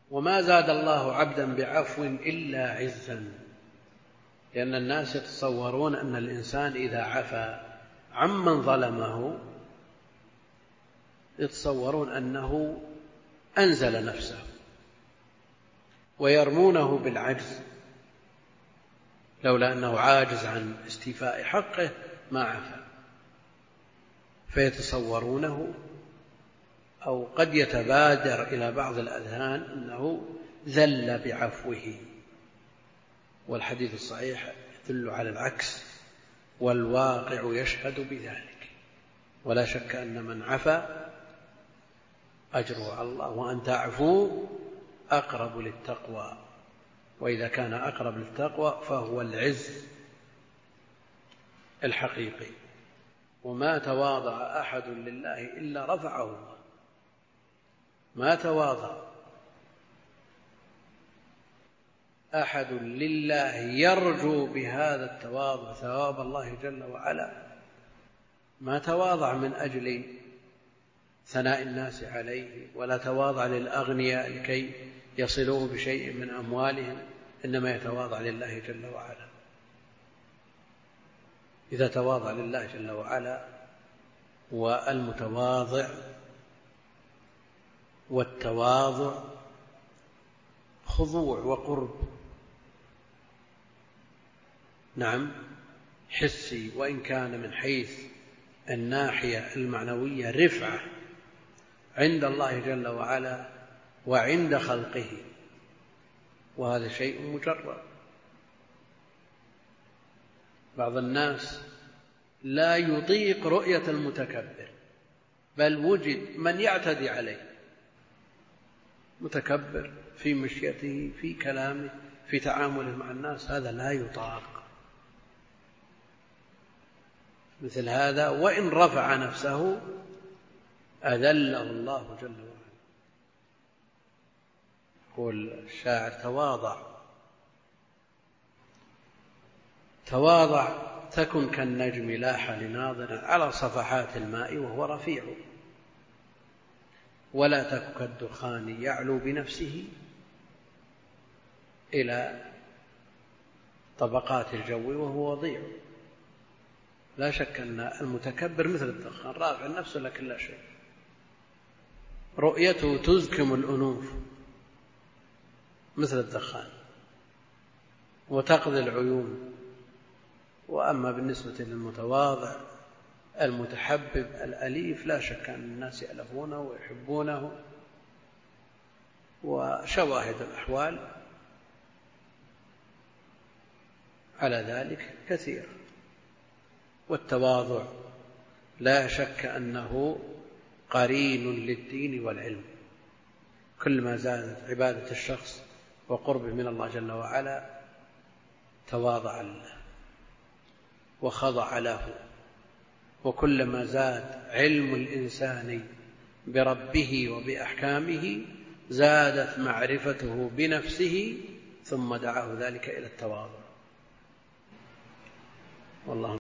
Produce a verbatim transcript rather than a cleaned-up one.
وما زاد الله عبدا بعفو إلا عزا، لأن الناس يتصورون أن الإنسان إذا عفا عمن ظلمه يتصورون أنه أنزل نفسه، ويرمونه بالعجز، لولا أنه عاجز عن استيفاء حقه ما عفا، فيتصورونه، أو قد يتبادر إلى بعض الأذهان أنه ذل بعفوه، والحديث الصحيح يدل على العكس، والواقع يشهد بذلك. ولا شك أن من عفا أجره على الله، وأن تعفو أقرب للتقوى، وإذا كان أقرب للتقوى فهو العز الحقيقي. وما تواضع أحد لله إلا رفعه الله، ما تواضع أحد لله يرجو بهذا التواضع ثواب الله جل وعلا، ما تواضع من أجل ثناء الناس عليه، ولا تواضع للأغنياء لكي يصلوه بشيء من أموالهم، إنما يتواضع لله جل وعلا. إذا تواضع لله جل وعلا، والمتواضع والتواضع خضوع وقرب، نعم حسي، وإن كان من حيث الناحية المعنوية رفعة عند الله جل وعلا وعند خلقه، وهذا شيء مجرد. بعض الناس لا يطيق رؤية المتكبر، بل وجد من يعتدي عليه، متكبر في مشيته، في كلامه، في تعامله مع الناس، هذا لا يطاق. مثل هذا وإن رفع نفسه أذله الله جل وعلا. يقول الشاعر: تواضع تواضع تكن كالنجم لاح لناظر على صفحات الماء وهو رفيع، ولا تك كالدخان يعلو بنفسه إلى طبقات الجو وهو وضيع. لا شك أن المتكبر مثل الدخان، رافع نفسه لكن لا شيء، رؤيته تزكم الأنوف مثل الدخان وتقضي العيون. وأما بالنسبة للمتواضع المتحبب الأليف، لا شك أن الناس يألفونه ويحبونه، وشواهد الأحوال على ذلك كثير. والتواضع لا شك أنه قرين للدين والعلم، كلما زادت عبادة الشخص وقربه من الله جل وعلا تواضع له وخضع له، وكلما زاد علم الإنسان بربه وبأحكامه زادت معرفته بنفسه، ثم دعاه ذلك إلى التواضع. والله